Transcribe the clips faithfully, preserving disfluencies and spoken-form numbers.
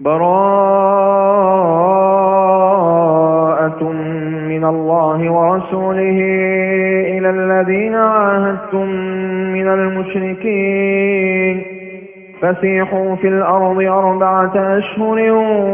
براءة من الله ورسوله إلى الذين عاهدتم من المشركين فسيحوا في الأرض أربعة أشهر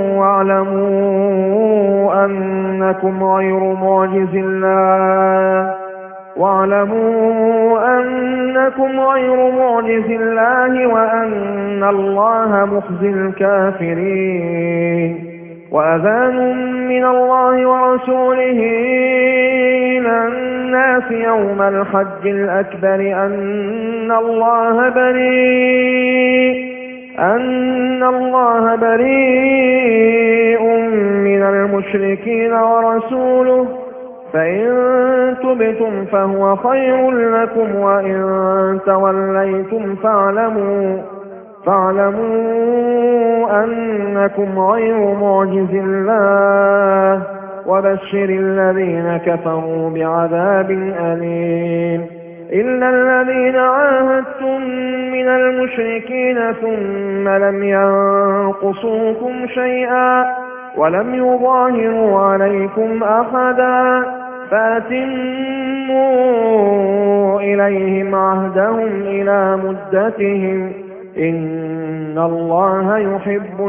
واعلموا أنكم غير معجز الله واعلموا أنكم غير معجز الله وأن الله مخزي الكافرين وأذان من الله ورسوله إلى الناس يوم الحج الأكبر أن الله بريء أن الله بريء من المشركين ورسوله فإن تبتم فهو خير لكم وإن توليتم فاعلموا فاعلموا أنكم غير معجز الله وبشر الذين كفروا بعذاب أليم إلا الذين عاهدتم من المشركين ثم لم ينقصوكم شيئا ولم يظاهروا عليكم أحدا فأتموا إليهم عهدهم إلى مدتهم إن الله يحب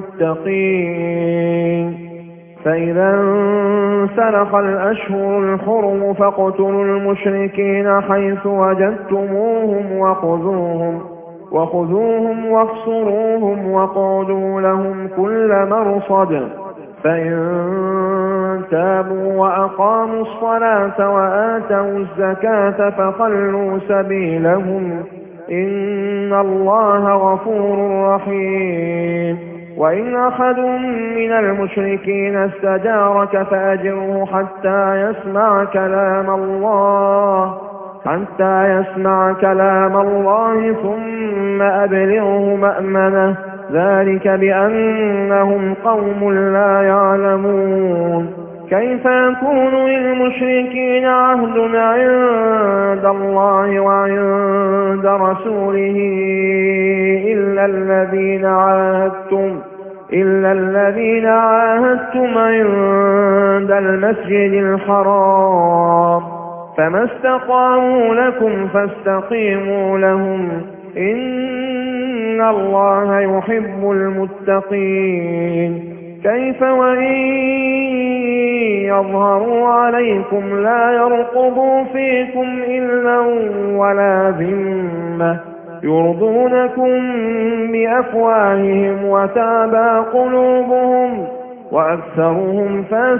المتقين فإذا انسلخ الأشهر الحرم فاقتلوا المشركين حيث وجدتموهم وخذوهم وخذوهم واحصروهم وقعدوا لهم كل مرصد فإن تابوا وأقاموا الصلاة وآتوا الزكاة فخلوا سبيلهم إن الله غفور رحيم وإن أحد من المشركين استجارك فأجره حتى يسمع كلام الله حتى يسمع كلام الله ثم أبلغه مأمنه ذلك بأنهم قوم لا يعلمون كيف يكون للمشركين عهد عند الله وعند رسوله إلا الذين عاهدتم إلا الذين عاهدتم عند المسجد الحرام فما استقاموا لكم فاستقيموا لهم إن الله يحب المتقين كيف وإن يظهروا عليكم لا يرقبوا فيكم إلا ولا ذمة يرضونكم بأفواههم وتابى قلوبهم وأكثرهم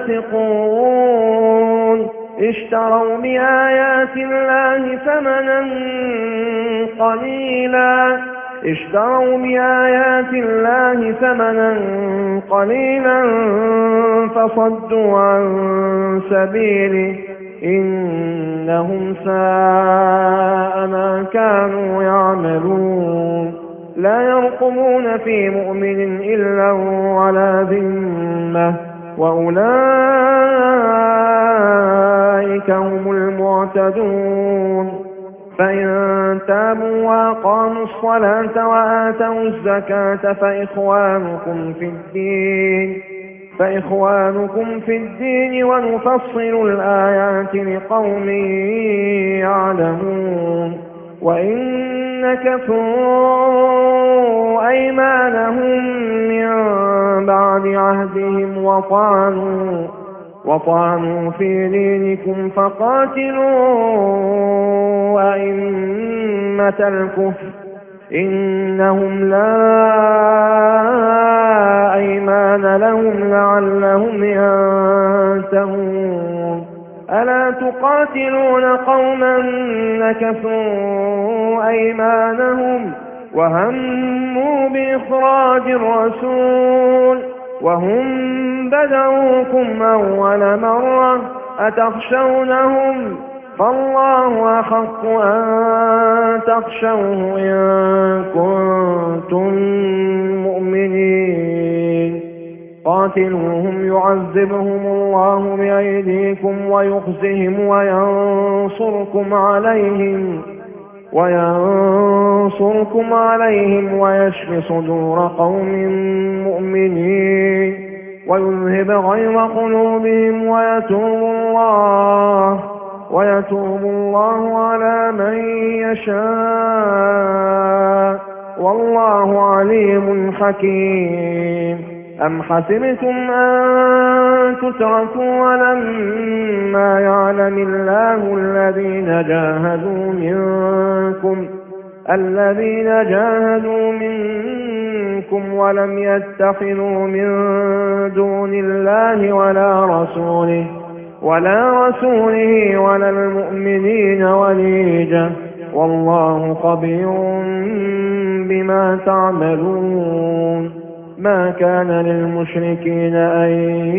فاسقون اشتروا بآيات الله ثمنا قليلا اشتروا بآيات الله ثمنا قليلا فصدوا عن سبيله إنهم ساء ما كانوا يعملون لا يرقبون في مؤمن إلا ولا ذمة وأولئك هم المعتدون فإن تابوا وأقاموا الصلاة وآتوا الزكاة فإخوانكم في الدين فإخوانكم في الدين ونفصل الآيات لقوم يعلمون وإن نكثوا أيمانهم من بعد عهدهم وطعنوا وطعنوا في دينكم فقاتلوا أئمة الكفر إنهم لا أيمان لهم لعلهم ينتهون ألا تقاتلون قوما نكثوا أيمانهم وهموا بإخراج الرسول وهم بدأوكم أول مرة أتخشونهم فالله أحق أن تخشوه إن كنتم مؤمنين قاتلوهم يعذبهم الله بأيديكم ويخزهم وينصركم عليهم وينصركم عليهم ويشف صدور قوم مؤمنين ويذهب غيظ قلوبهم ويتوب الله ويتوب الله على من يشاء والله عليم حكيم. أم حسبتم أن تتركوا ولما يعلم الله الذين جاهدوا منكم الذين جاهدوا منكم ولم يتخذوا من دون الله ولا رسوله ولا رسوله ولا المؤمنين وليجة والله خبير بما تعملون. ما كان للمشركين أن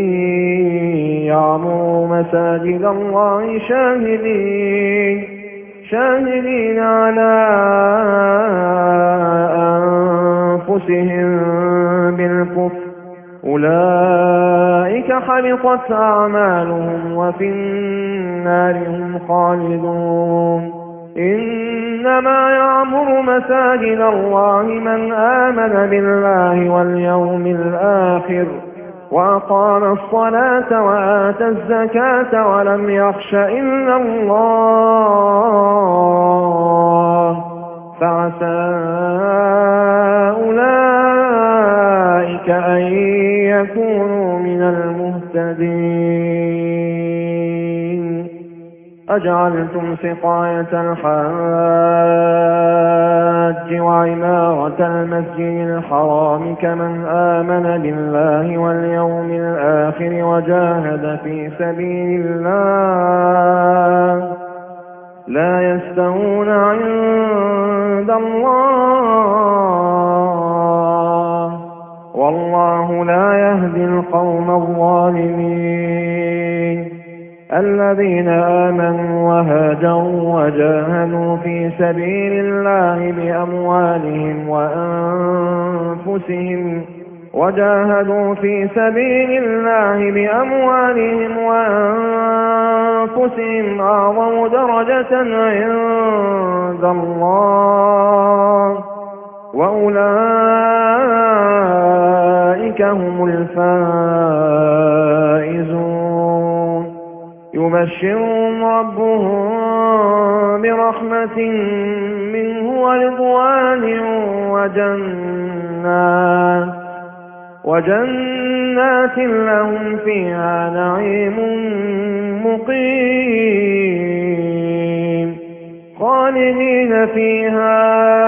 يعمروا مساجد الله شاهدين شاهدين على أنفسهم بالكفر أولئك حبطت أعمالهم وفي النار هم خالدون. إنما يعمر مساجد الله من آمن بالله واليوم الآخر وأقام الصلاة وآتى الزكاة ولم يخش إلا الله فعسى أولئك أن يكونوا من المهتدين. أجعلتم سقاية الحاج وعمارة المسجد الحرام كمن آمن بالله واليوم الآخر وجاهد في سبيل الله لا يستوون عند الله والله لا يهدي القوم الظالمين. الذين آمنوا وهاجروا وجاهدوا في سبيل الله بأموالهم وأنفسهم وجاهدوا في سبيل الله بأموالهم وأنفسهم أعظم درجة عند الله وأولئك هم الفائزون. يبشرهم ربهم برحمة منه ورضوان وجنات وجنات لهم فيها نعيم مقيم خالدين فيها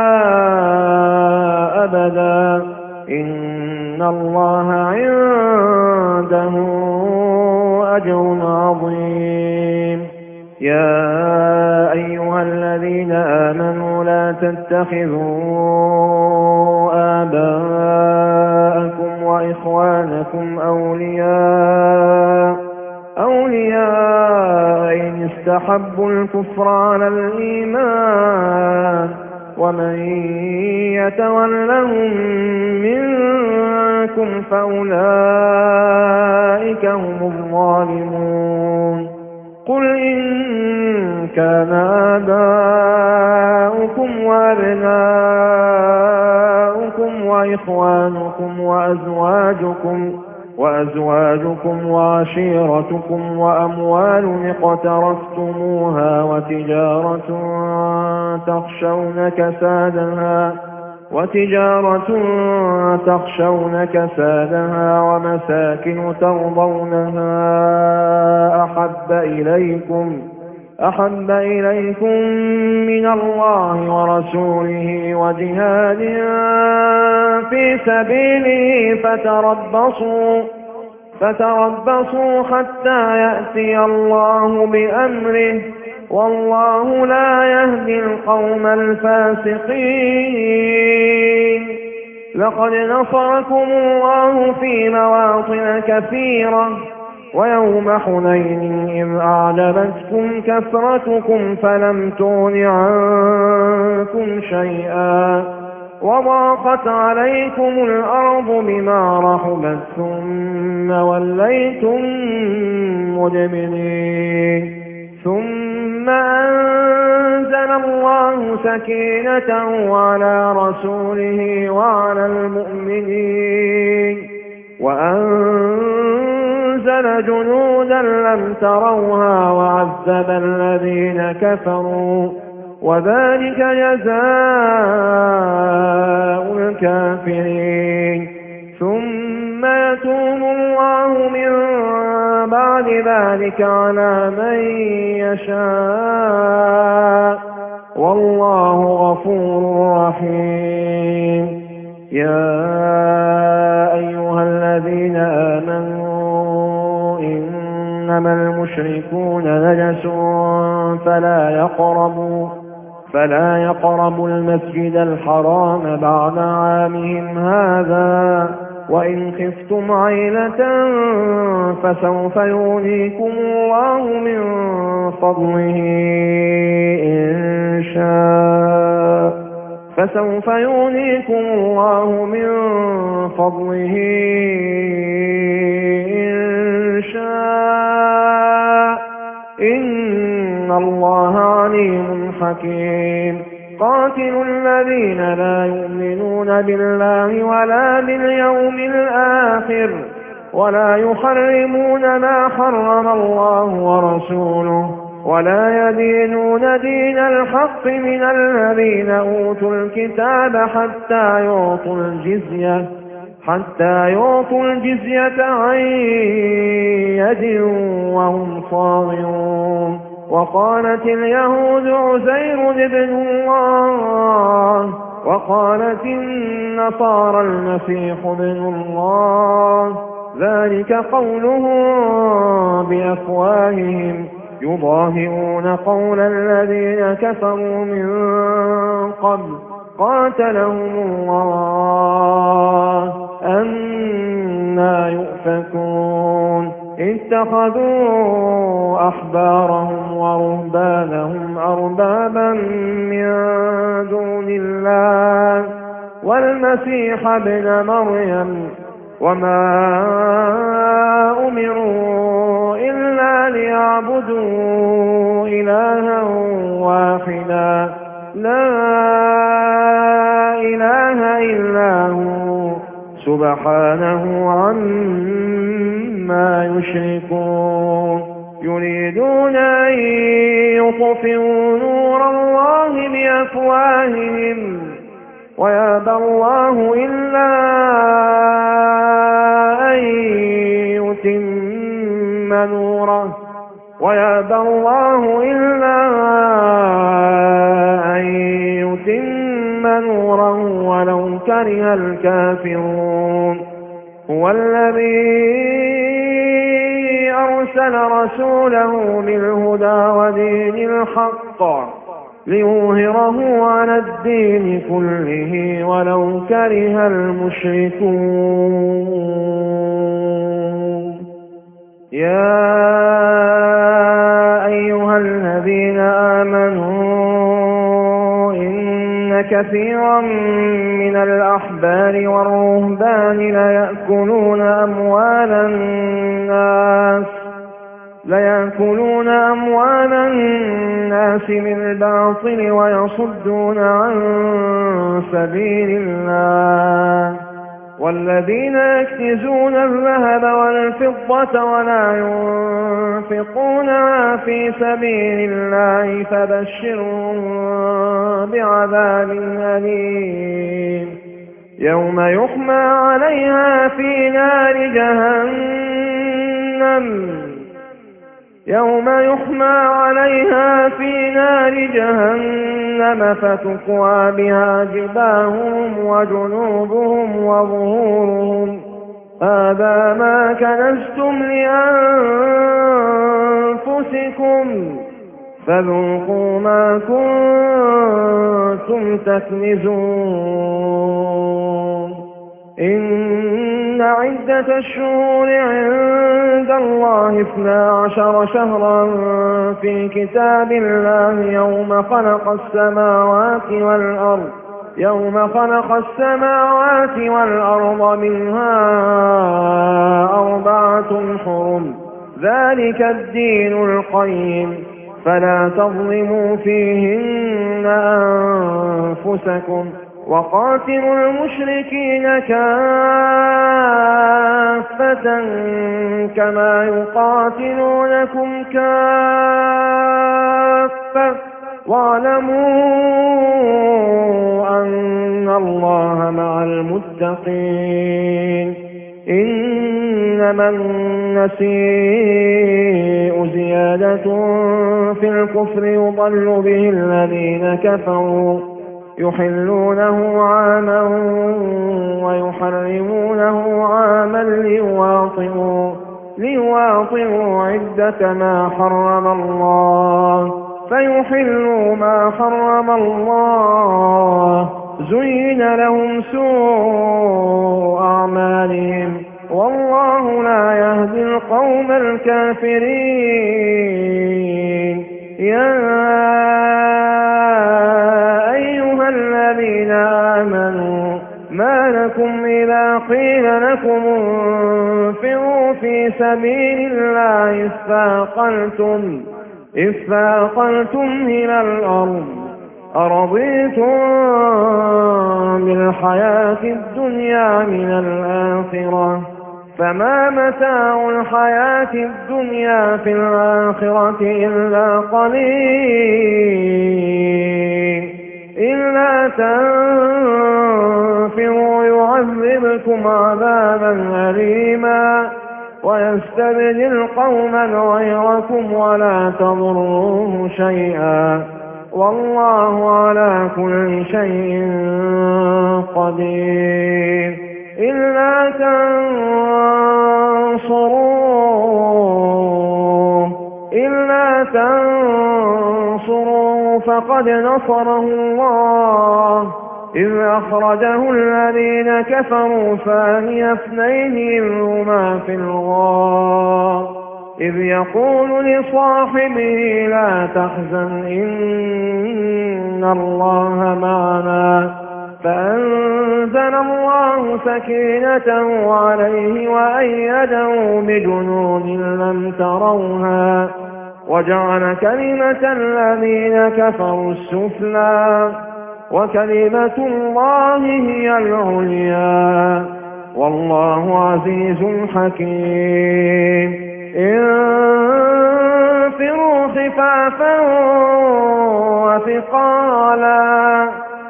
أبدا إن الله عنده أجر عظيم. يا أيها الذين آمنوا لا تتخذوا آباءكم وإخوانكم أولياء أولياء إن استحبوا الكفر على الإيمان ومن يتولهم منكم فأولئك هم الظالمون. قل إن كان آباؤكم وأبناؤكم وإخوانكم وأزواجكم وأزواجكم وعشيرتكم وأموال اقترفتموها وتجارة تخشون كسادها وتجارة تخشون كسادها ومساكن ترضونها أحب إليكم أحب إليكم من الله ورسوله وجهاد في سبيله فتربصوا فتربصوا حتى يأتي الله بأمره والله لا يهدي القوم الفاسقين. لقد نصركم الله في مواطن كثيرة ويوم حنين إذ أعجبتكم كثرتكم فلم تغن عنكم شيئا وضاقت عليكم الأرض بما رحبت ثم وليتم مدبرين. ثم أنزل الله سكينته على رسوله وعلى المؤمنين وأنزل أرسل جنودا لم تروها وعذب الذين كفروا وذلك جزاء الكافرين. ثم يتوب الله من بعد ذلك على من يشاء والله غفور رحيم. يا أيها الذين آمنوا إنما المشركون نجس فلا يقربوا فلا يقربوا المسجد الحرام بعد عامهم هذا وإن خفتم عيلة فسوف يغنيكم الله من فضله إن شاء فسوف يغنيكم الله من فضله إن شاء إن الله عليم حكيم. قاتلوا الذين لا يؤمنون بالله ولا باليوم الآخر ولا يحرمون ما حرم الله ورسوله ولا يدينون دين الحق من الذين أوتوا الكتاب حتى يعطوا الجزية حتى يعطوا الجزية عن يد وهم صاغرون. وقالت اليهود عزير ابن الله وقالت النصارى المسيح ابن الله ذلك قولهم بأفواههم يضاهئون قول الذين كفروا من قبل قاتلهم الله أنى يؤفكون. اتخذوا أحبارهم ورهبانهم أربابا من دون الله والمسيح ابن مريم وما أمروا إلا ليعبدوا إلها واحدا لا إله إلا هو سبحانه عما يشركون. يريدون أن يطفئوا نور الله بأفواههم ويأبى الله إلا أن يتم نوره ويأبى الله إلا أن يتم نوره ولو كره الكافرون. هو الذي أرسل رسوله بالهدى ودين الحق ليظهره على الدين كله ولو كره المشركون. يا أيها الذين آمنوا إن كثيرا من الأحبار والرهبان ليأكلون أموال الناس ليأكلون أموال الناس بالباطل ويصدون عن سبيل الله والذين يكنزون الذهب والفضة ولا ينفقونها في سبيل الله فبشرهم بعذاب أليم يوم يحمى عليها في نار جهنم يوم يحمى عليها في نار جهنم فتكوى بها جباههم وجنوبهم وظهورهم هذا ما كنزتم لأنفسكم فذوقوا ما كنتم تكنزون. إن عدة الشهور عند الله اثنا عشر شهرا في كتاب الله يوم خلق السماوات والأرض يوم خلق السماوات والأرض منها أربعة حرم ذلك الدين القيم فلا تظلموا فيهن أنفسكم وقاتلوا المشركين كافة كافة كما يقاتلونكم كافة واعلموا أن الله مع المتقين إنما النسيء زيادة في الكفر يضل به الذين كفروا يحلونه عاما ويحرمونه عاما ليواطئوا ليواطئوا عدة ما حرم الله فيحلوا ما حرم الله زين لهم سوء أعمالهم والله لا يهدي القوم الكافرين يا أيها الذين آمنوا ما لكم إذا قيل لكم انفروا في سبيل الله اثاقلتم اثاقلتم إلى الأرض أرضيتم بالحياة الدنيا من الآخرة فما متاع الحياة الدنيا في الآخرة إلا قليل إلا تنفروا يعذبكم عذابا أليما ويستبدل قوما غيركم ولا تضروه شيئا والله على كل شيء قدير إلا تنصروه إلا تنصروه فقد نصره الله إذ أخرجه الذين كفروا ثاني اثنين إذ هما في الغار إذ يقول لصاحبه لا تحزن إن الله معنا فأنزل الله سكينته عليه وأيده بجنود لم تروها وجعل كلمة الذين كفروا السفلى وكلمة الله هي العليا والله عزيز حكيم انفروا خفافا وثقالا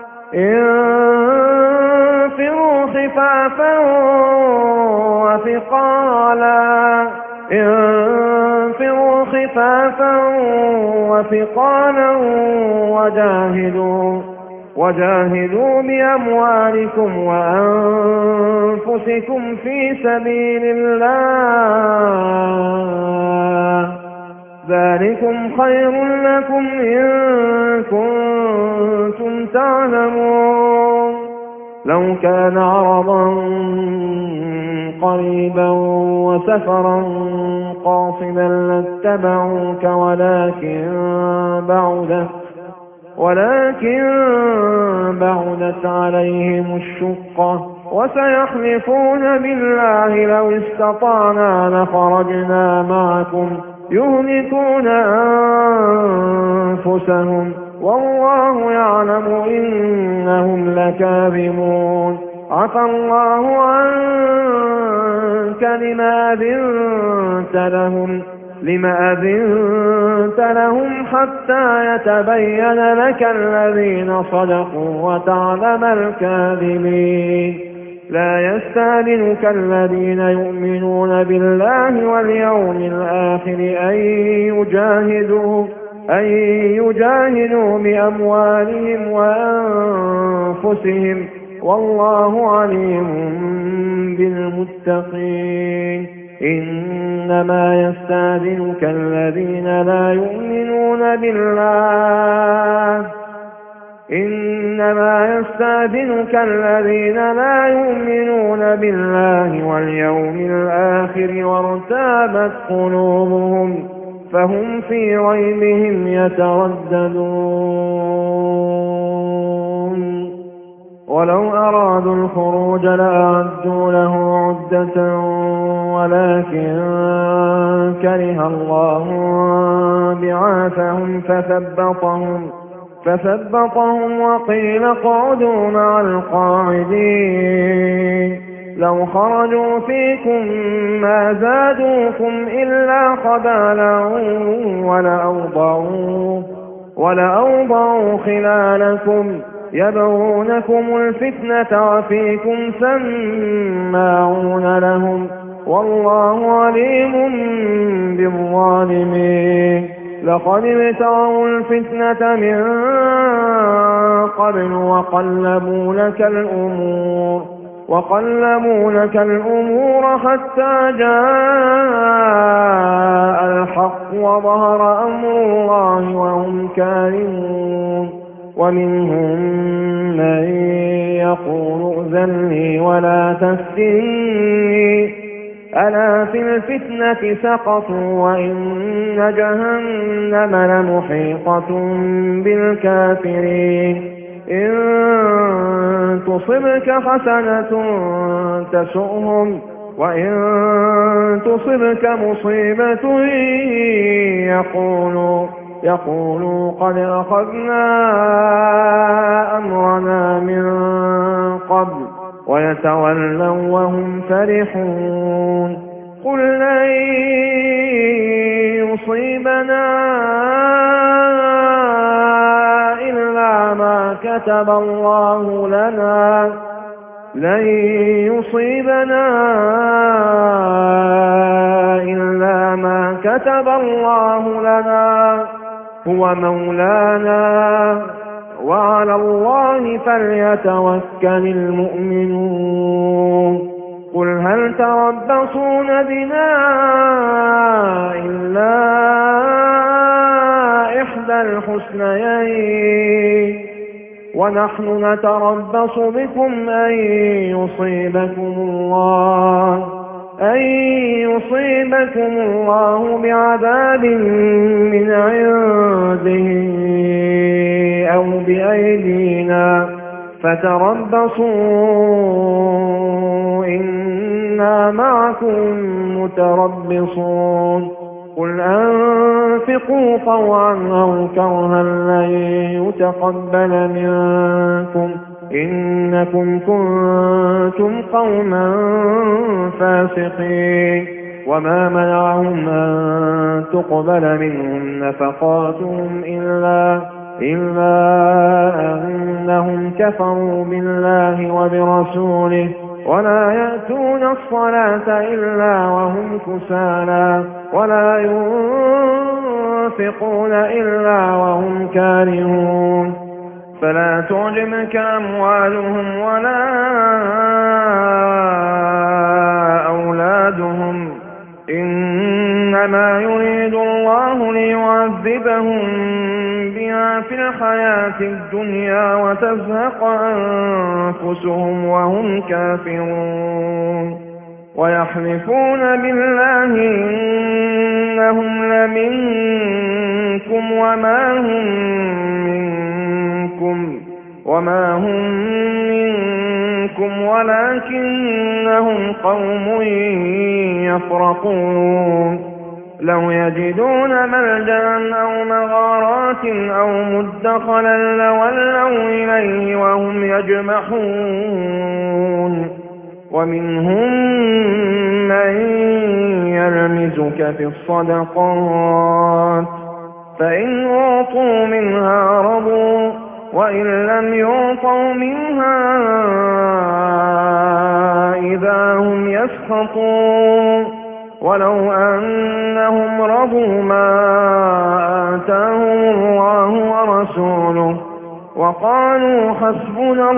انفروا خفافا وثقالا انفروا خفافا وثقالا وجاهدوا وجاهدوا بأموالكم وأنفسكم في سبيل الله ذلكم خير لكم إن كنتم تعلمون لو كان عرضا قريبا وسفرا قاصدا لاتبعوك ولكن بعدت ولكن بعدت عليهم الشقة وسيحلفون بالله لو استطعنا لخرجنا معكم يهلكون أنفسهم والله يعلم إنهم لكاذبون عفى الله عنك لما أذنت لهم لما أذنت لهم حتى يتبين لك الذين صدقوا وتعلم الكاذبين لا يستأذنك الذين يؤمنون بالله واليوم الآخر أن يجاهدوا أن يجاهدوا بأموالهم وأنفسهم والله عليم بالمتقين إنما يستأذنك الذين لا يؤمنون بالله إنما يستأذنك الذين لا يؤمنون بالله واليوم الآخر وارتابت قلوبهم فهم في ريبهم يترددون ولو أرادوا الخروج لأعدوا له عدة ولكن كره الله بعاثهم فثبطهم فثبطهم وقيل اقعدوا مع القاعدين لو خرجوا فيكم ما زادوكم إلا خبالا ولأوضعوا, ولأوضعوا خلالكم يبغونكم الفتنة وفيكم سماعون لهم والله عليم بالظالمين. لقد ابتغوا الفتنة من قبل وقلبوا لك الأمور وقلبوا لك الأمور حتى جاء الحق وظهر أمر الله وهم كارهون. ومنهم من يقول ائذن لي ولا تفتني ألا في الفتنة سقطوا وإن جهنم لمحيطة بالكافرين. إن تصبك حسنة تسؤهم وإن تصبك مصيبة يقولوا, يقولوا قد أخذنا أمرنا من قبل ويتولوا وهم فرحون. قل لن يصيبنا إلا ما كتب الله لنا لن يصيبنا إلا ما كتب الله لنا هو مولانا وعلى الله فليتوكل المؤمنون. قل هل تربصون بنا إلا إحدى الحسنيين ونحن نتربص بكم أن يصيبكم الله أن يصيبكم الله بعذاب من عنده أو بأيدينا فتربصوا إنا معكم متربصون. قل أنفقوا طوعا أو كرها لن يتقبل منكم إنكم كنتم قوما فاسقين. وما منعهم أن تقبل منهم نفقاتهم إلا, إلا أنهم كفروا بالله وبرسوله ولا يأتون الصلاة إلا وهم كسالى ولا ينفقون إلا وهم كارهون. فلا تعجبك أموالهم ولا أولادهم إنما يريد الله ليعذبهم بها في الحياة الدنيا وتزهق أنفسهم وهم كافرون. ويحلفون بالله إنهم لمنكم وما هم منكم وما هم منكم ولكنهم قوم يفرقون. لو يجدون ملجأ أو مغارات أو مدخلا لولوا إليه وهم يجمحون. ومنهم من يلمزك في الصدقات فإن أعطوا منها رضوا وإن لم يعطوا منها إذا هم يسخطون. ولو أنهم رضوا ما آتاهم الله ورسوله وقالوا حسبنا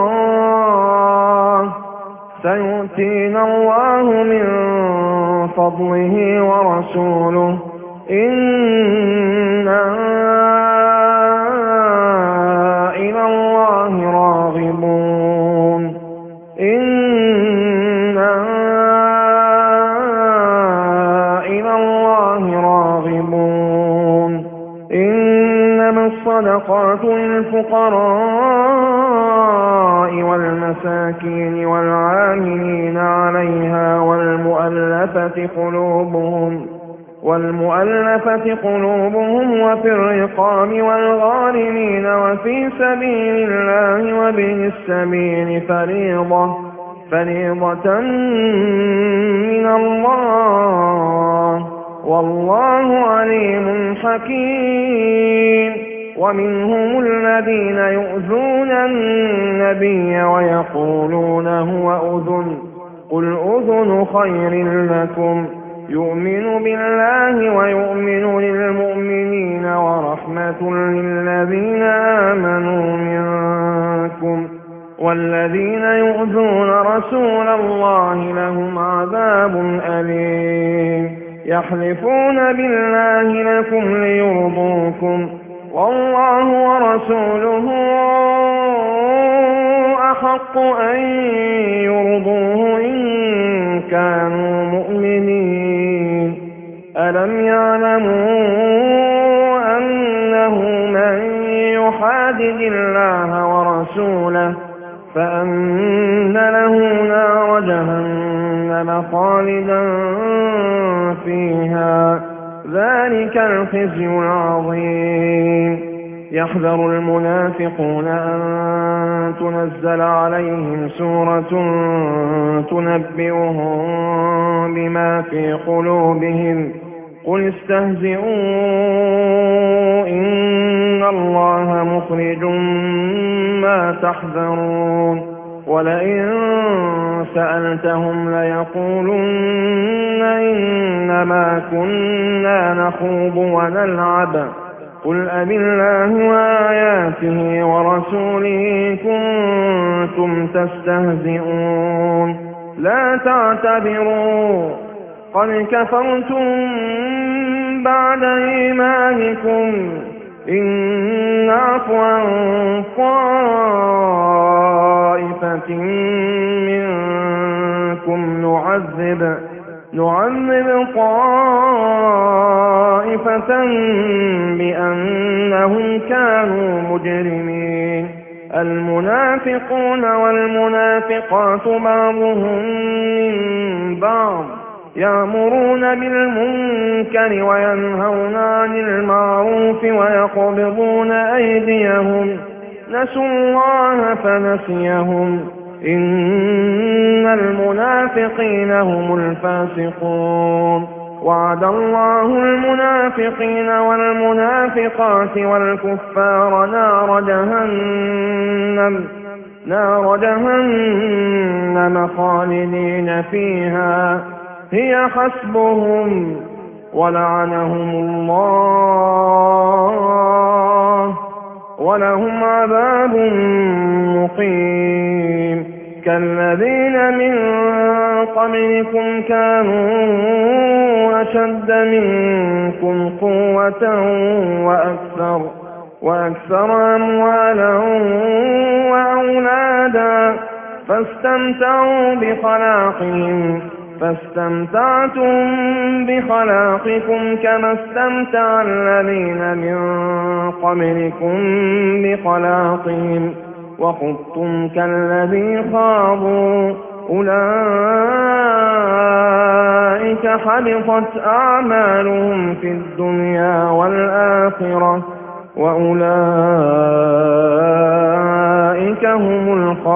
الله سيؤتينا الله من فضله ورسوله إنا إلى الله راغبون. إنا إلى الله راغبون. إنما الصدقات للفقراء والمساكين والعاملين عليها والمؤلفة قلوبهم والمؤلفة قلوبهم وفي الرقاب والغارمين وفي سبيل الله وابن السبيل فريضة فريضة من الله والله عليم حكيم. ومنهم الذين يؤذون النبي ويقولون هو أذن قل أذن خير لكم يؤمن بالله ويؤمن للمؤمنين ورحمة للذين آمنوا منكم والذين يؤذون رسول الله لهم عذاب أليم. يحلفون بالله لكم ليرضوكم والله ورسوله أحق أن يرضوه إن كانوا مؤمنين. ألم يعلموا أنه من يحادد الله ورسوله فأن له نار جهنم خالدا فيها ذلك الخزي العظيم. يحذر المنافقون أن تنزل عليهم سورة تنبئهم بما في قلوبهم قل استهزئوا إن الله مخرج ما تحذرون. ولئن سألتهم ليقولن إنما كنا نخوض ونلعب قل أبالله وآياته ورسوله كنتم تستهزئون لا تعتذروا قد كفرتم بعد إيمانكم إن نعف عن طائفة منكم نعذب نعذب طائفة بأنهم كانوا مجرمين. المنافقون والمنافقات بعضهم من بعض يأمرون بالمنكر وينهون عن المعروف ويقبضون أيديهم نسوا الله فنسيهم إن المنافقين هم الفاسقون. وعد الله المنافقين والمنافقات والكفار نار جهنم نار جهنم خالدين فيها هي حسبهم ولعنهم الله ولهم عذاب مقيم. كالذين من قبلكم كانوا أشد منكم قوة وأكثر وأكثر أموالا وأولادا فاستمتعوا بخلاقهم فاستمتعتم بخلاقكم كما استمتع الذين من قبلكم بخلاقهم وخضتم كالذي خاضوا أولئك حبطت أعمالهم في الدنيا والآخرة وأولئك هم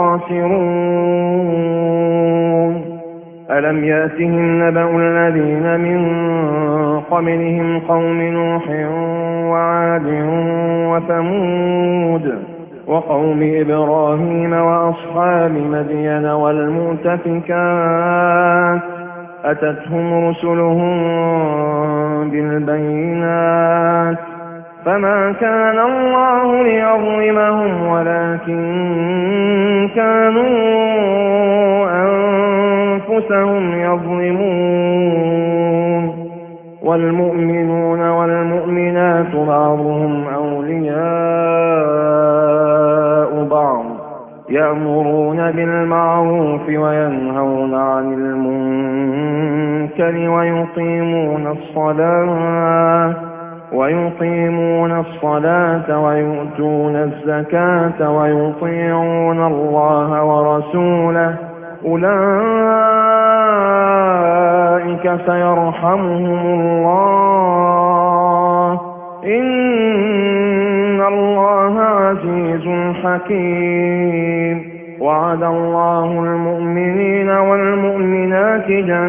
الخاسرون. ألم يأتهم نبأ الذين من قبلهم قوم نوح وعاد وثمود وقوم إبراهيم وأصحاب مدين والمؤتفكات أتتهم رسلهم بالبينات فما كان الله ليظلمهم ولكن كانوا أنفسهم يظلمون. والمؤمنون والمؤمنات بعضهم أولياء بعض يأمرون بالمعروف وينهون عن المنكر ويقيمون الصلاة ويقيمون الصلاة ويؤتون الزكاة ويطيعون الله ورسوله أولئك سيرحمهم الله إن الله عزيز حكيم. وعد الله المؤمنين والمؤمنات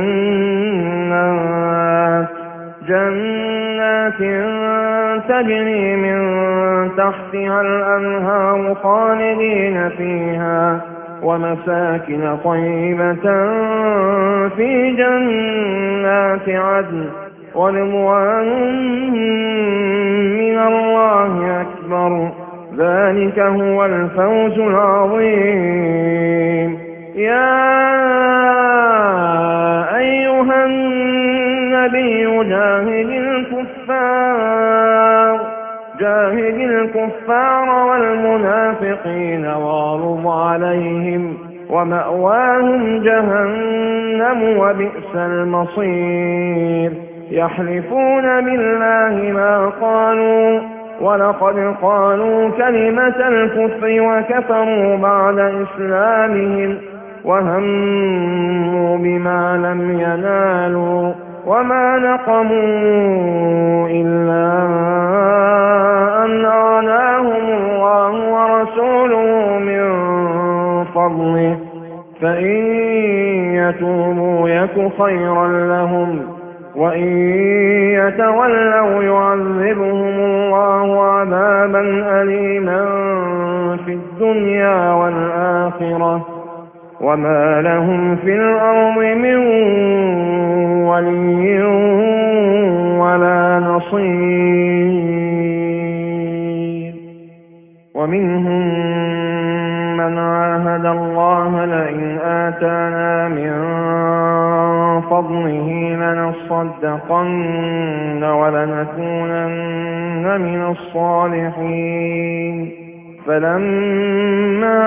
جنات جنات تجري من تحتها الأنهار خالدين فيها ومساكن طيبة في جنات عدن ورضوان من الله أكبر ذلك هو الفوز العظيم. يا أيها النبي جاهد الكفار جاهد الكفار والمنافقين واغلظ عليهم ومأواهم جهنم وبئس المصير. يحلفون بالله ما قالوا ولقد قالوا كلمة الكفر وكفروا بعد إسلامهم وهموا بما لم ينالوا وما نقموا إلا أن أغناهم الله ورسوله من فضله فإن يتوبوا يك خيرا لهم وإن يتولوا يعذبهم الله عذابا أليما في الدنيا والآخرة وما لهم في الأرض من ولي ولا نصير. ومنهم من عاهد الله لئن آتانا من فضله لنصدقن ولنكونن من الصالحين فلما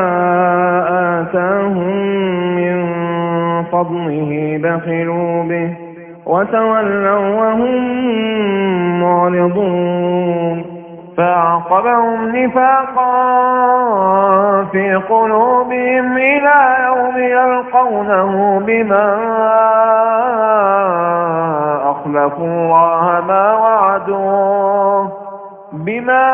آتاهم من فضله بخلوا به وتولوا وهم معرضون. فأعقبهم نفاقا في قلوبهم إلى يوم يلقونه بما أخلفوا الله ما وعدوه بما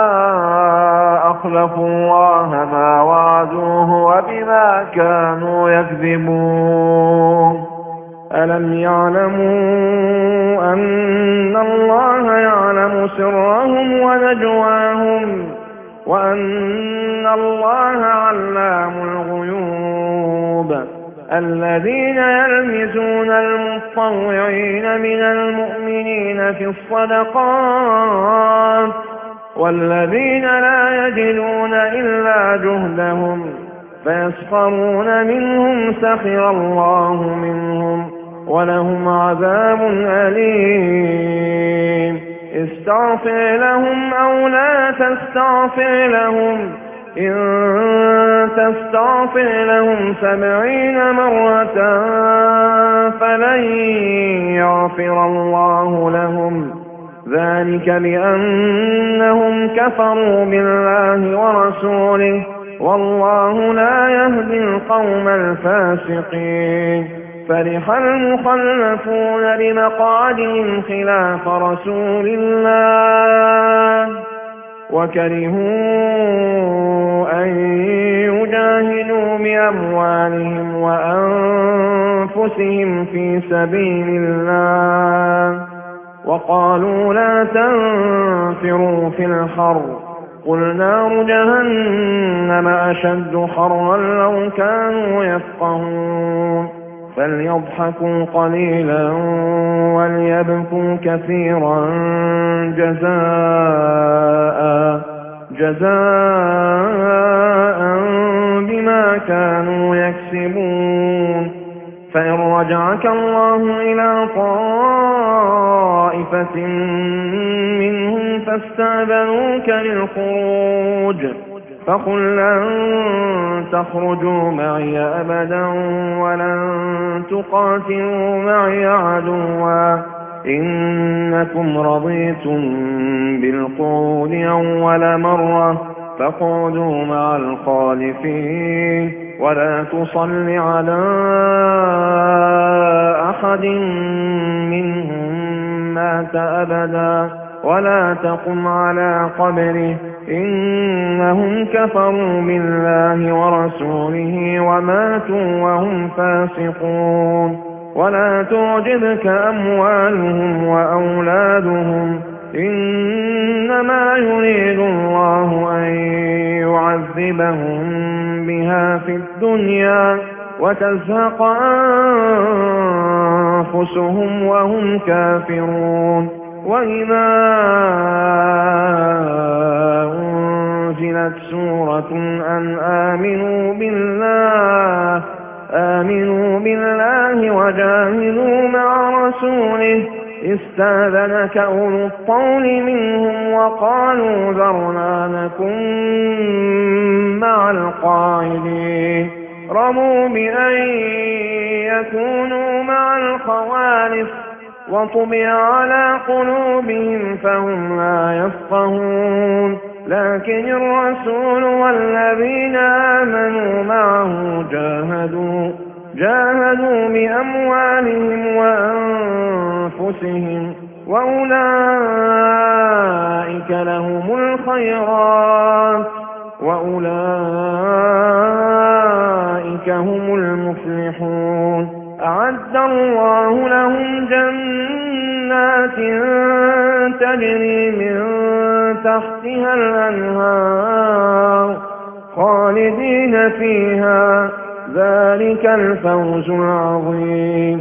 أخلفوا الله ما وعدوه وبما كانوا يكذبون. ألم يعلموا أن الله يعلم سرهم ونجواهم وأن الله علام الغيوب. الذين يلمزون المتطوعين من المؤمنين في الصدقات والذين لا يجدون إلا جهدهم فيسخرون منهم سخر الله منهم ولهم عذاب أليم. استغفر لهم أو لا تستغفر لهم إن تستغفر لهم سبعين مرة فلن يغفر الله لهم ذلك بأنهم كفروا بالله ورسوله والله لا يهدي القوم الفاسقين. فرح المخلفون بمقعدهم خلاف رسول الله وكرهوا أن يجاهدوا بأموالهم وأنفسهم في سبيل الله وقالوا لا تنفروا في الحر قل نار جهنم أشد حرا لو كانوا يفقهون. فليضحكوا قليلا وليبكوا كثيرا جزاء جزاء بما كانوا يكسبون. فإن رجعك الله إلى طائفة منهم فاستأذنوك للخروج فقل لن تخرجوا معي أبدا ولن تقاتلوا معي عدوا إنكم رضيتم بالقعود أول مرة فاقعدوا مع الخالفين ولا تصل على أحد منهم مات أبدا ولا تقم على قبره إنهم كفروا بالله ورسوله وماتوا وهم فاسقون ولا تعجبك أموالهم وأولادهم إنما يريد الله أن يعذبهم بها في الدنيا وتزهق أنفسهم وهم كافرون وإذا أنزلت سورة أن آمنوا بالله آمنوا بالله وجاهدوا مع رسوله استأذنك أولو الطول منهم وقالوا ذرنا نكن مع القاعدين رضوا بأن يكونوا مع الخوالف وطبع على قلوبهم فهم لا يفقهون لكن الرسول والذين آمنوا معه جاهدوا جاهدوا بأموالهم وأنفسهم وأولئك لهم الخيرات وأولئك هم المفلحون أعد الله لهم جنات تجري من تحتها الأنهار خالدين فيها ذلك الفوز العظيم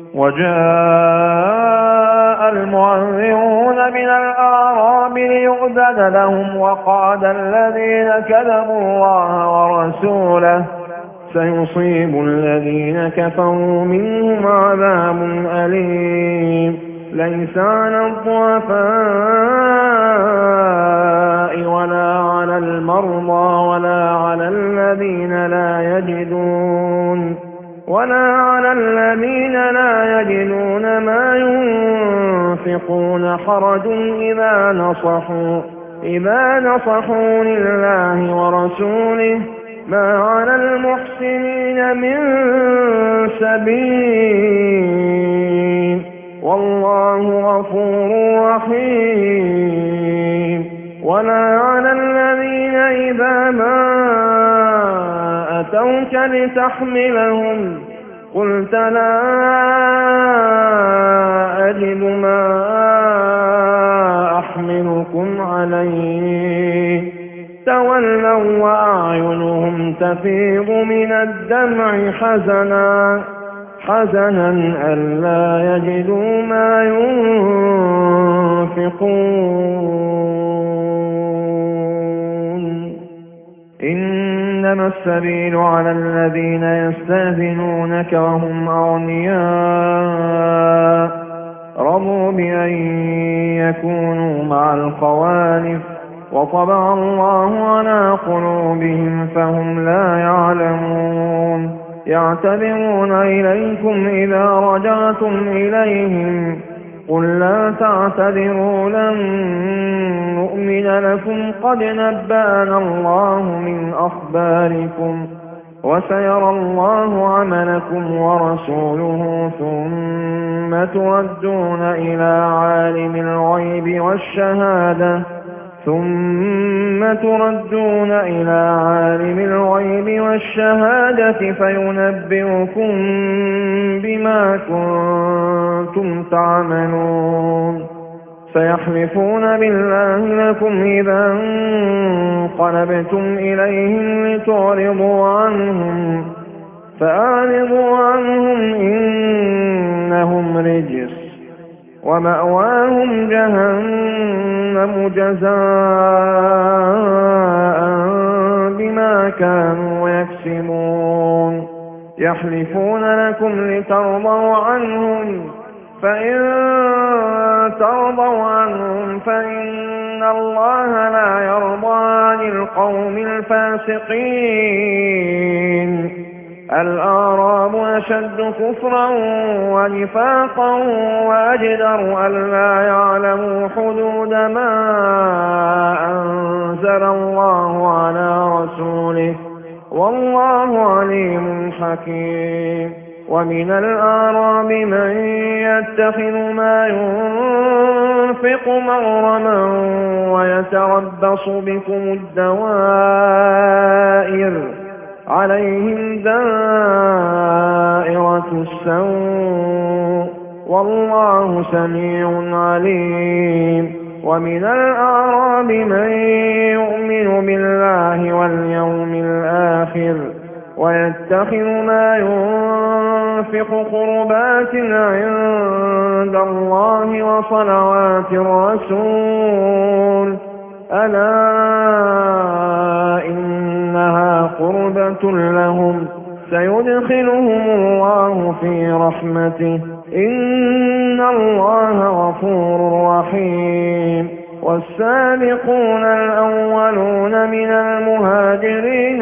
وجاء المعذرون من الأعراب ليؤذن لهم وقعد الذين كذبوا الله ورسوله سيصيب الذين كفروا منهم عذاب أليم ليس على الضعفاء ولا على المرضى ولا على الذين لا يجدون ولا على الذين لا يجدون ما ينفقون حرج إذا نصحوا إذا نصحوا لله ورسوله ما على المحسنين من سبيل والله غفور رحيم ولا على الذين إذا ما أتوك لتحملهم قلت لا أجد ما أحملكم عليه تولوا وأعينهم تفيض من الدمع حزنا حزنا ألا يجدوا ما ينفقون إنما السبيل على الذين يستأذنونك وهم أغنياء رضوا بأن يكونوا مع الخوالف وطبع الله على قلوبهم فهم لا يعلمون يعتذرون إليكم إذا رجعتم إليهم قل لا تعتذروا لن نؤمن لكم قد نبأنا الله من أخباركم وسيرى الله عملكم ورسوله ثم تردون إلى عالم الغيب والشهادة ثم تردون إلى عالم الغيب والشهادة فينبئكم بما كنتم تعملون سيحلفون بالله لكم إذا انقلبتم إليهم لتعرضوا عنهم فأعرضوا عنهم إنهم رجس ومأواهم جهنم جزاء بما كانوا يكسبون يحلفون لكم لترضوا عنهم فإن ترضوا عنهم فإن الله لا يرضى عن القوم الفاسقين الأعراب أشد كفرا ونفاقا وأجدر ألا يعلموا حدود ما أنزل الله على رسوله والله عليم حكيم ومن الأعراب من يتخذ ما ينفق مغرما ويتربص بكم الدوائر عليهم دائرة السوء والله سميع عليم. ومن الأعراب من يؤمن بالله واليوم الآخر ويتخذ ما ينفق قربات عند الله وصلوات الرسول ألا إنها قربة لهم سيدخلهم الله في رحمته إن الله غفور رحيم. والسابقون الأولون من المهاجرين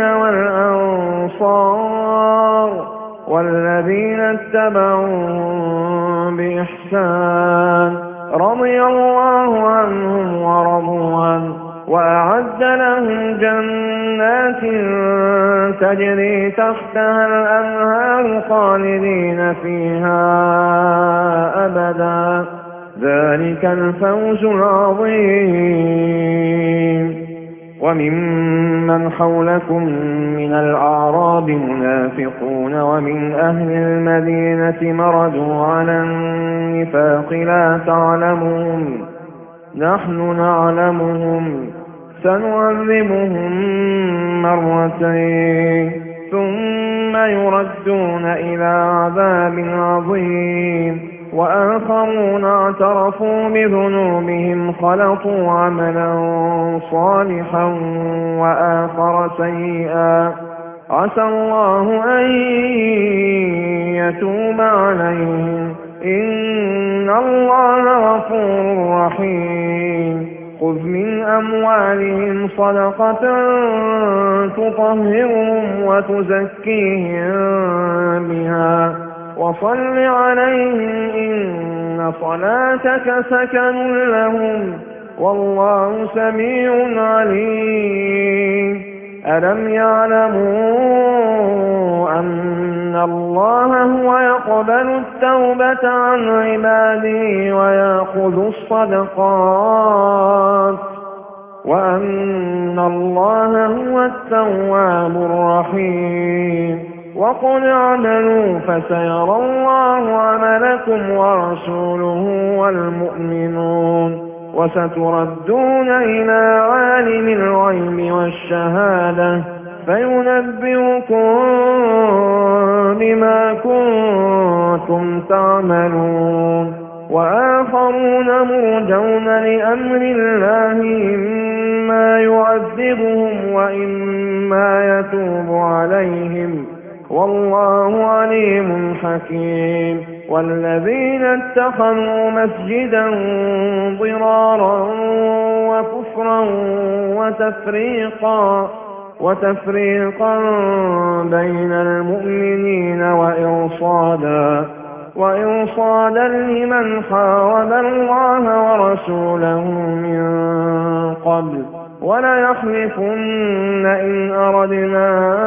والأنصار والذين اتبعوا بإحسان رضي الله عنهم ورضوا عنه وأعد لهم جنات تجري تحتها الأنهار خالدين فيها أبدا ذلك الفوز العظيم. وممن حولكم من الأعراب منافقون ومن أهل المدينة مردوا على النفاق لا تعلمهم نحن نعلمهم سنعذبهم مرتين ثم يردون إلى عذاب عظيم وآخرون اعترفوا بذنوبهم خلطوا عملا صالحا وآخر سيئا عسى الله أن يتوب عليهم إن الله غفور رحيم. خذ من أموالهم صدقة تطهرهم وتزكيهم بها وصل عليهم إن صلاتك سكن لهم والله سميع عليم. ألم يعلموا أن الله هو يقبل التوبة عن عباده ويأخذ الصدقات وأن الله هو التواب الرحيم. وقل اعملوا فسيرى الله عملكم ورسوله والمؤمنون وستردون إلى عالم الغيب والشهادة فينبئكم بما كنتم تعملون. وآخرون مرجون لأمر الله إما يعذبهم وإما يتوب عليهم والله عليم حكيم. والذين اتخذوا مسجدا ضرارا وكفرا وتفريقا وتفريقا بين المؤمنين وإرصادا وإرصادا لمن حارب الله ورسوله من قبل وليحلفن إن أردنا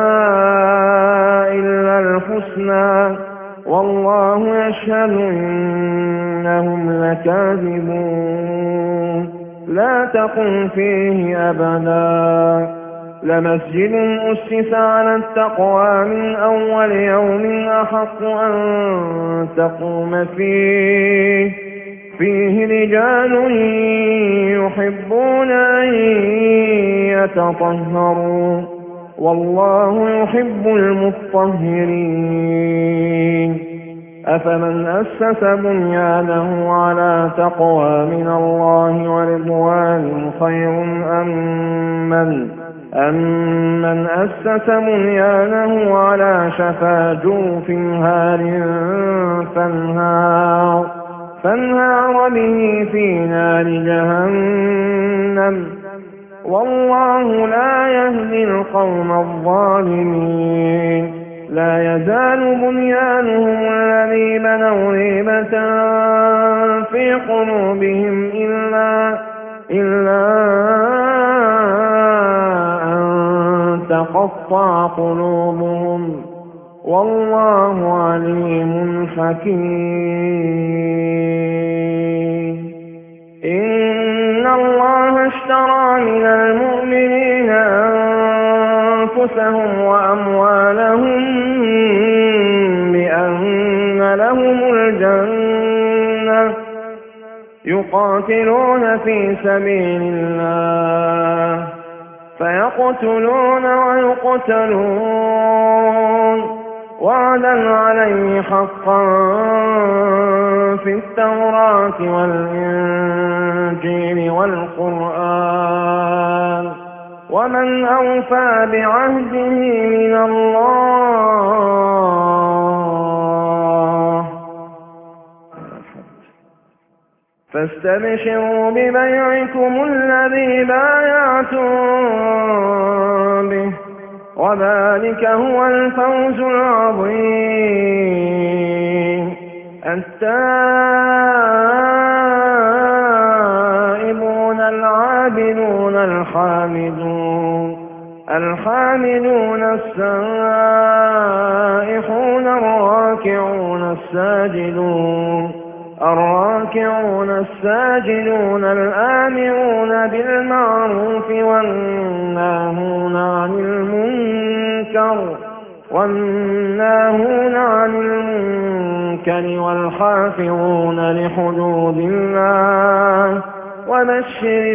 إلا الحسنى والله يشهد إنهم لكاذبون. لا تقم فيه أبدا لمسجد أسس على التقوى من أول يوم أحق أن تقوم فيه فيه رجال يحبون أن يتطهروا والله يحب المطهرين. أفمن أسس بنيانه على تقوى من الله ورضوان خير أم من أمن أسس بنيانه على شفا جرف هار فانهار فانهار به في نار جهنم والله لا يهدي القوم الظالمين. لا يزال بنيانهم الذي بنوا ريبة في قلوبهم إلا إلا أن تقطع قلوبهم والله عليم حكيم. يقاتلون في سبيل الله فيقتلون ويقتلون وعدا عليه حقا في التوراة والإنجيل والقرآن ومن أوفى بعهده من الله فاستبشروا ببيعكم الذي بايعتم به وذلك هو الفوز العظيم. التائبون العابدون الحامدون الحامدون السائحون الراكعون الساجدون الراكعون الساجدون الآمرون بالمعروف والناهون عن المنكر والناهون عن المنكر والحافظون لحدود الله وبشر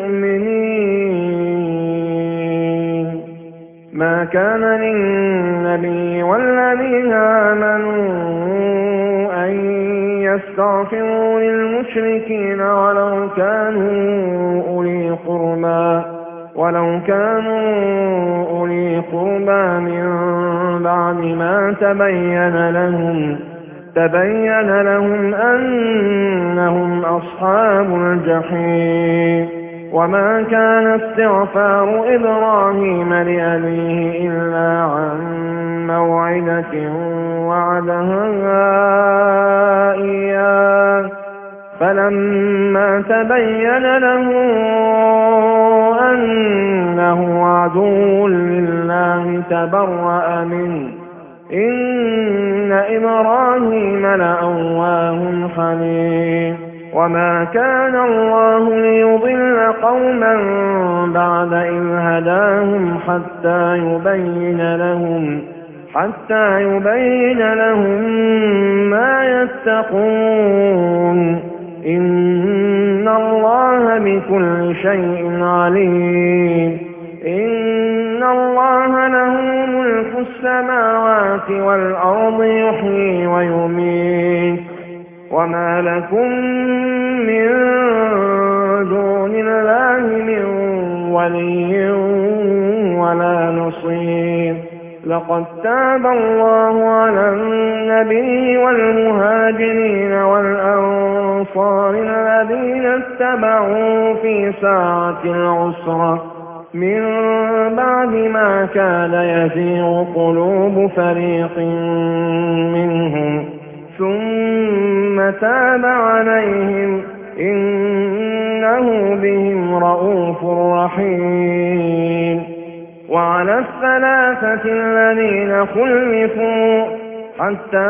المؤمنين. ما كان للنبي والذين آمنوا أن يستغفروا للمشركين ولو كانوا أولي قربى ولو كانوا أولي قربى من بعد ما تبين لهم تبين لهم أنهم أصحاب الجحيم. وما كان استغفار إبراهيم لأبيه إلا عن موعدة وعدها إياه فلما تبين له أنه عدو لله تبرأ منه إن إبراهيم لأواه حليم. وما كان الله ليضل قوما بعد إذ هداهم حتى يبين لهم حتى يبين لهم ما يتقون إن الله بكل شيء عليم. إن الله له ملك السماوات والأرض يحيي ويميت وما لكم من دون الله من ولي ولا نصير. لقد تاب الله على النبي والمهاجرين والأنصار الذين اتبعوا في ساعة العسرة من بعد ما كاد يزيغ قلوب فريق منهم ثم تاب عليهم إنه بهم رءوف رحيم. وعلى الثلاثة الذين خلفوا حتى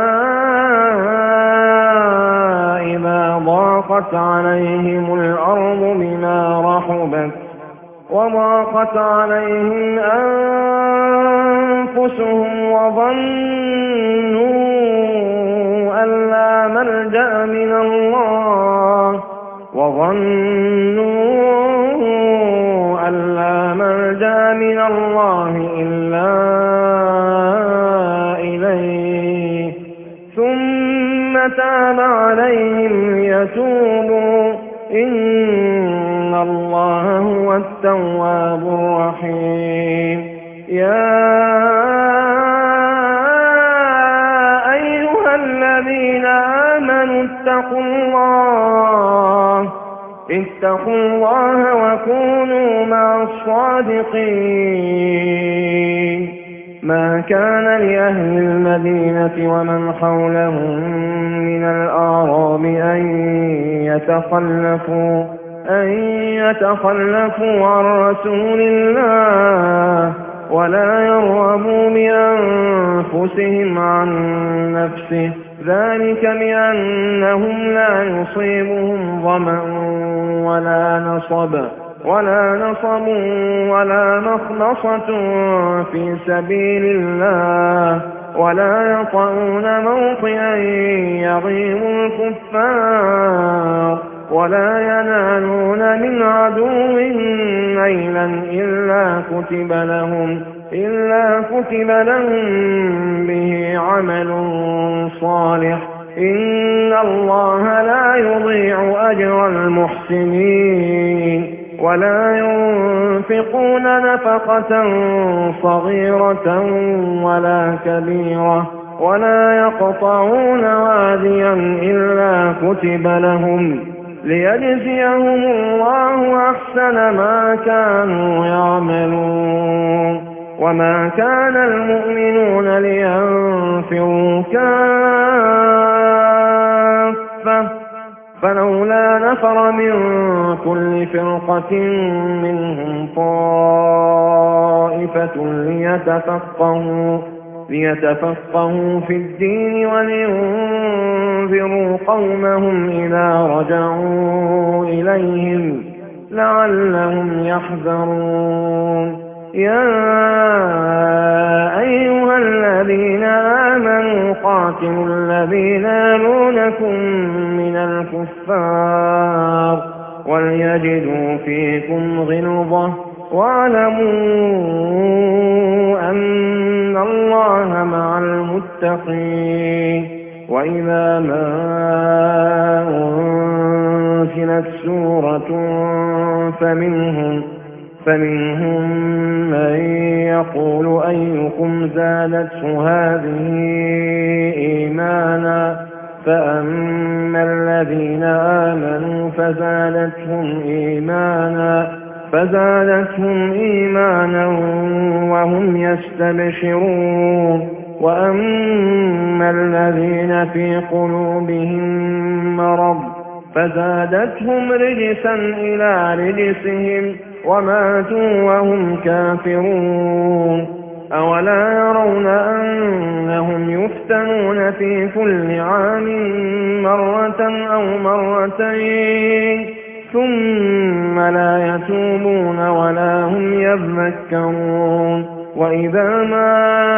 إذا ضاقت عليهم الأرض بما رحبت وضاقت عليهم أنفسهم وظنوا أن لا ملجأ من الله وظنوا أن لا ملجأ من الله إلا إليه ثم تاب عليهم ليتوبوا إن الله هو التواب الرحيم. يا أيها الذين آمنوا اتقوا الله اتقوا الله وكونوا مع الصادقين. ما كان لأهل المدينة ومن حولهم من الأعراب أن يتخلفوا أن يتخلفوا عن رسول الله ولا يرغبوا بأنفسهم عن نفسه ذلك بأنهم لا يصيبهم ظمأ ولا نصب ولا نصب ولا مخمصة في سبيل الله ولا يطعون موطئا يغيظ الكفار ولا ينالون من عدو نيلا إلا كتب لهم إلا كتب لهم به عمل صالح إن الله لا يضيع أجر المحسنين ولا ينفقون نفقة صغيرة ولا كبيرة ولا يقطعون واديا إلا كتب لهم ليجزيهم الله أحسن ما كانوا يعملون وما كان المؤمنون لينفروا كافة فلولا نفر من كل فرقة منهم طائفة ليتفقهوا ليتفقهوا في الدين ولينذروا قومهم إذا رجعوا إليهم لعلهم يحذرون يا أيها الذين آمنوا قاتلوا الذين يلونكم من الكفار وليجدوا فيكم غلظة واعلموا أن الله مع المتقين وإذا ما أنزلت سورة فمنهم فمنهم من يقول أيكم زادته هذه إيمانا فأما الذين آمنوا فزادتهم إيمانا فزادتهم إيمانا وهم يستبشرون وأما الذين في قلوبهم مرض فزادتهم رجسا إلى رجسهم وماتوا وهم كافرون أولا يرون أنهم يفتنون في كل عام مرة أو مرتين ثم لا يتوبون ولا هم يذكرون وإذا ما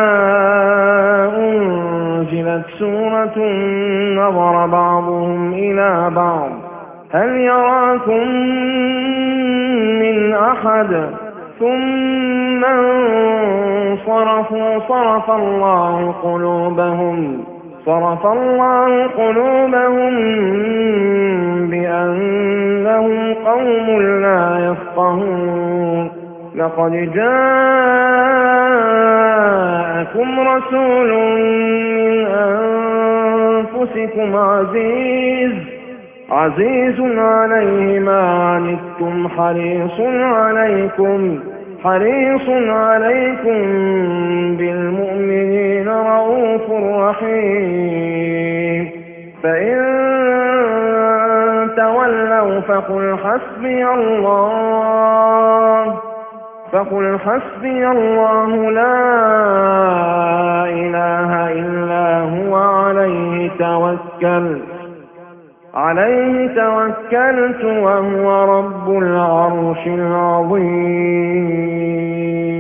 أنزلت سورة نظر بعضهم إلى بعض هل يراكم من أحد ثم انصرفوا صرف الله قلوبهم صرف الله قلوبهم بأنهم قوم لا يفقهون لقد جاءكم رسول من أنفسكم عزيز عزيز عليه ما عنتم حريص عليكم حريص عليكم بالمؤمنين رؤوف رحيم فإن تولوا فقل حسبي الله فقل حسبي الله لا إله إلا هو عليه توكل عليه توكلت وهو رب العرش العظيم